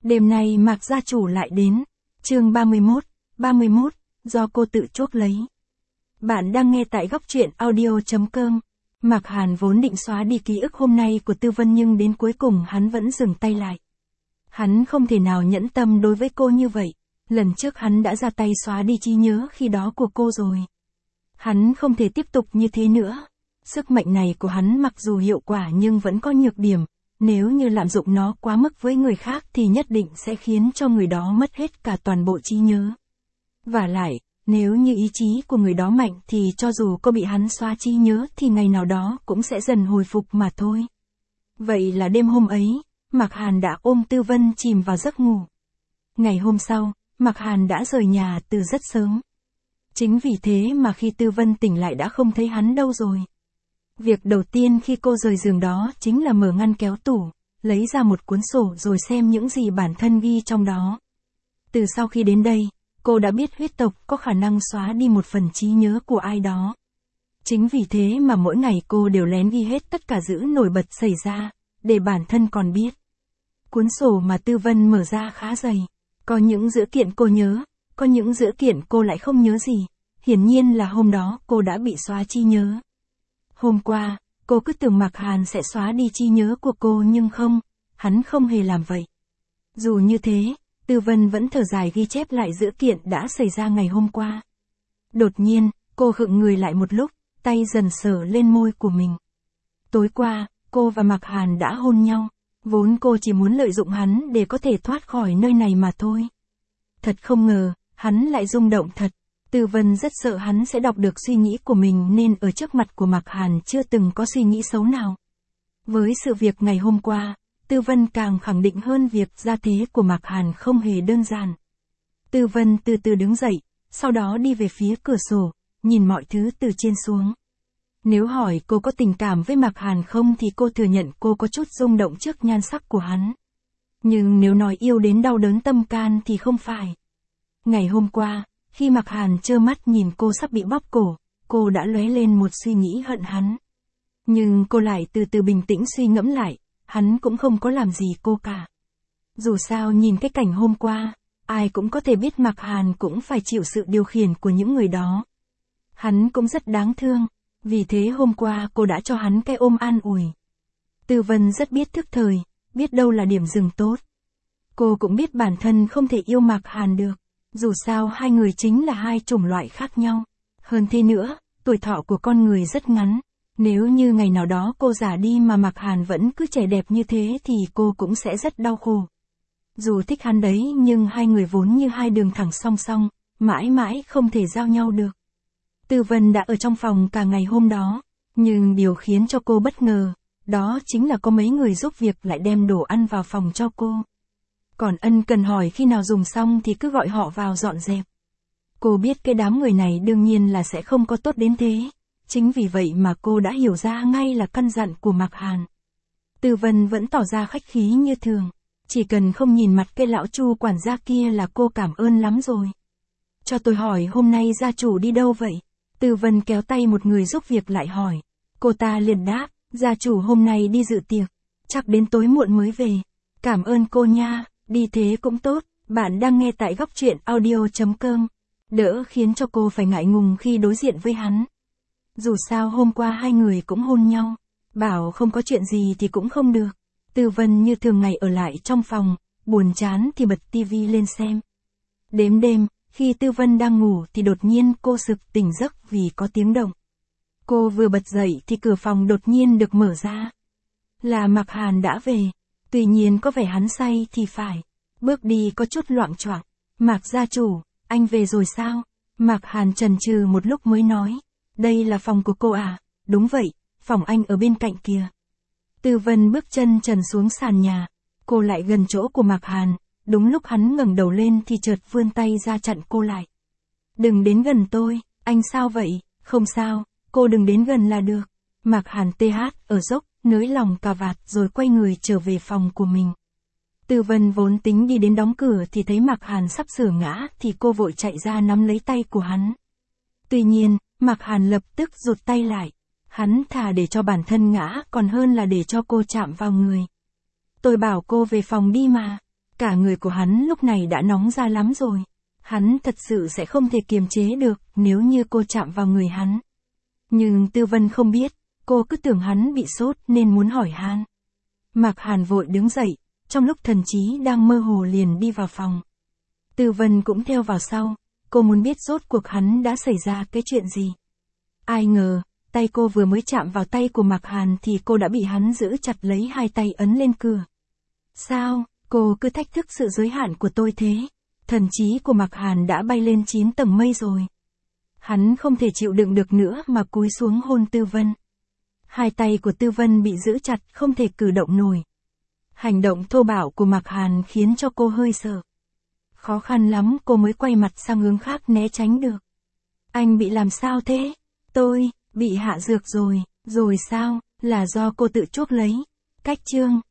Đêm nay Mạc gia chủ lại đến. Chương 31, do cô tự chuốc lấy. Bạn đang nghe tại góc truyện audio.com. Mạc Hàn vốn định xóa đi ký ức hôm nay của Tư Vân nhưng đến cuối cùng hắn vẫn dừng tay lại. Hắn không thể nào nhẫn tâm đối với cô như vậy. Lần trước hắn đã ra tay xóa đi trí nhớ khi đó của cô rồi. Hắn không thể tiếp tục như thế nữa. Sức mạnh này của hắn mặc dù hiệu quả nhưng vẫn có nhược điểm. Nếu như lạm dụng nó quá mức với người khác thì nhất định sẽ khiến cho người đó mất hết cả toàn bộ trí nhớ. Vả lại, nếu như ý chí của người đó mạnh thì cho dù cô bị hắn xóa trí nhớ thì ngày nào đó cũng sẽ dần hồi phục mà thôi. Vậy là đêm hôm ấy, Mạc Hàn đã ôm Tư Vân chìm vào giấc ngủ. Ngày hôm sau, Mạc Hàn đã rời nhà từ rất sớm. Chính vì thế mà khi Tư Vân tỉnh lại đã không thấy hắn đâu rồi. Việc đầu tiên khi cô rời giường đó chính là mở ngăn kéo tủ, lấy ra một cuốn sổ rồi xem những gì bản thân ghi trong đó. Từ sau khi đến đây, cô đã biết huyết tộc có khả năng xóa đi một phần trí nhớ của ai đó. Chính vì thế mà mỗi ngày cô đều lén ghi hết tất cả dữ nổi bật xảy ra, để bản thân còn biết. Cuốn sổ mà Tư Vân mở ra khá dày. Có những dữ kiện cô nhớ, có những dữ kiện cô lại không nhớ gì. Hiển nhiên là hôm đó cô đã bị xóa trí nhớ. Hôm qua, cô cứ tưởng Mạc Hàn sẽ xóa đi trí nhớ của cô nhưng không, hắn không hề làm vậy. Dù như thế, Tư Vân vẫn thở dài ghi chép lại dữ kiện đã xảy ra ngày hôm qua. Đột nhiên, cô khựng người lại một lúc, tay dần sờ lên môi của mình. Tối qua, cô và Mạc Hàn đã hôn nhau. Vốn cô chỉ muốn lợi dụng hắn để có thể thoát khỏi nơi này mà thôi. Thật không ngờ, hắn lại rung động thật. Tư Vân rất sợ hắn sẽ đọc được suy nghĩ của mình nên ở trước mặt của Mạc Hàn chưa từng có suy nghĩ xấu nào. Với sự việc ngày hôm qua, Tư Vân càng khẳng định hơn việc gia thế của Mạc Hàn không hề đơn giản. Tư Vân từ từ đứng dậy, sau đó đi về phía cửa sổ, nhìn mọi thứ từ trên xuống. Nếu hỏi cô có tình cảm với Mạc Hàn không thì cô thừa nhận cô có chút rung động trước nhan sắc của hắn. Nhưng nếu nói yêu đến đau đớn tâm can thì không phải. Ngày hôm qua, khi Mạc Hàn trơ mắt nhìn cô sắp bị bóp cổ, cô đã lóe lên một suy nghĩ hận hắn. Nhưng cô lại từ từ bình tĩnh suy ngẫm lại, hắn cũng không có làm gì cô cả. Dù sao nhìn cái cảnh hôm qua, ai cũng có thể biết Mạc Hàn cũng phải chịu sự điều khiển của những người đó. Hắn cũng rất đáng thương. Vì thế hôm qua cô đã cho hắn cái ôm an ủi. Tư Vân rất biết thức thời, biết đâu là điểm dừng tốt. Cô cũng biết bản thân không thể yêu Mạc Hàn được. Dù sao hai người chính là hai chủng loại khác nhau. Hơn thế nữa, tuổi thọ của con người rất ngắn. Nếu như ngày nào đó cô già đi mà Mạc Hàn vẫn cứ trẻ đẹp như thế thì cô cũng sẽ rất đau khổ. Dù thích hắn đấy nhưng hai người vốn như hai đường thẳng song song, mãi mãi không thể giao nhau được. Tư Vân đã ở trong phòng cả ngày hôm đó, nhưng điều khiến cho cô bất ngờ, đó chính là có mấy người giúp việc lại đem đồ ăn vào phòng cho cô. Còn ân cần hỏi khi nào dùng xong thì cứ gọi họ vào dọn dẹp. Cô biết cái đám người này đương nhiên là sẽ không có tốt đến thế, chính vì vậy mà cô đã hiểu ra ngay là căn dặn của Mạc Hàn. Tư Vân vẫn tỏ ra khách khí như thường, chỉ cần không nhìn mặt cái lão Chu quản gia kia là cô cảm ơn lắm rồi. Cho tôi hỏi hôm nay gia chủ đi đâu vậy? Tư Vân kéo tay một người giúp việc lại hỏi. Cô ta liền đáp, gia chủ hôm nay đi dự tiệc, chắc đến tối muộn mới về. Cảm ơn cô nha, đi thế cũng tốt. Bạn đang nghe tại góc truyện audio.com. Đỡ khiến cho cô phải ngại ngùng khi đối diện với hắn. Dù sao hôm qua hai người cũng hôn nhau, bảo không có chuyện gì thì cũng không được. Tư Vân như thường ngày ở lại trong phòng, buồn chán thì bật tivi lên xem. Đến đêm, khi Tư Vân đang ngủ thì đột nhiên cô sực tỉnh giấc vì có tiếng động. Cô vừa bật dậy thì cửa phòng đột nhiên được mở ra. Là Mạc Hàn đã về, tuy nhiên có vẻ hắn say thì phải. Bước đi có chút loạng choạng. Mạc gia chủ, anh về rồi sao? Mạc Hàn chần chừ một lúc mới nói. Đây là phòng của cô à? Đúng vậy, phòng anh ở bên cạnh kia. Tư Vân bước chân trần xuống sàn nhà. Cô lại gần chỗ của Mạc Hàn. Đúng lúc hắn ngẩng đầu lên thì chợt vươn tay ra chặn cô lại. Đừng đến gần tôi, anh sao vậy? Không sao, cô đừng đến gần là được. Mạc Hàn ở dốc, nới lòng cà vạt rồi quay người trở về phòng của mình. Tư Vân vốn tính đi đến đóng cửa thì thấy Mạc Hàn sắp sửa ngã thì cô vội chạy ra nắm lấy tay của hắn. Tuy nhiên, Mạc Hàn lập tức rụt tay lại. Hắn thà để cho bản thân ngã còn hơn là để cho cô chạm vào người. Tôi bảo cô về phòng đi mà. Cả người của hắn lúc này đã nóng ra lắm rồi. Hắn thật sự sẽ không thể kiềm chế được nếu như cô chạm vào người hắn. Nhưng Tư Vân không biết, cô cứ tưởng hắn bị sốt nên muốn hỏi han. Mạc Hàn vội đứng dậy, trong lúc thần trí đang mơ hồ liền đi vào phòng. Tư Vân cũng theo vào sau, cô muốn biết rốt cuộc hắn đã xảy ra cái chuyện gì. Ai ngờ, tay cô vừa mới chạm vào tay của Mạc Hàn thì cô đã bị hắn giữ chặt lấy hai tay ấn lên cửa. Sao, cô cứ thách thức sự giới hạn của tôi thế? Thần trí của Mạc Hàn đã bay lên 9 tầng mây rồi. Hắn không thể chịu đựng được nữa mà cúi xuống hôn Tư Vân. Hai tay của Tư Vân bị giữ chặt không thể cử động nổi. Hành động thô bạo của Mạc Hàn khiến cho cô hơi sợ. Khó khăn lắm cô mới quay mặt sang hướng khác né tránh được. Anh bị làm sao thế? Tôi, bị hạ dược rồi. Rồi sao? Là do cô tự chuốc lấy. Cách chương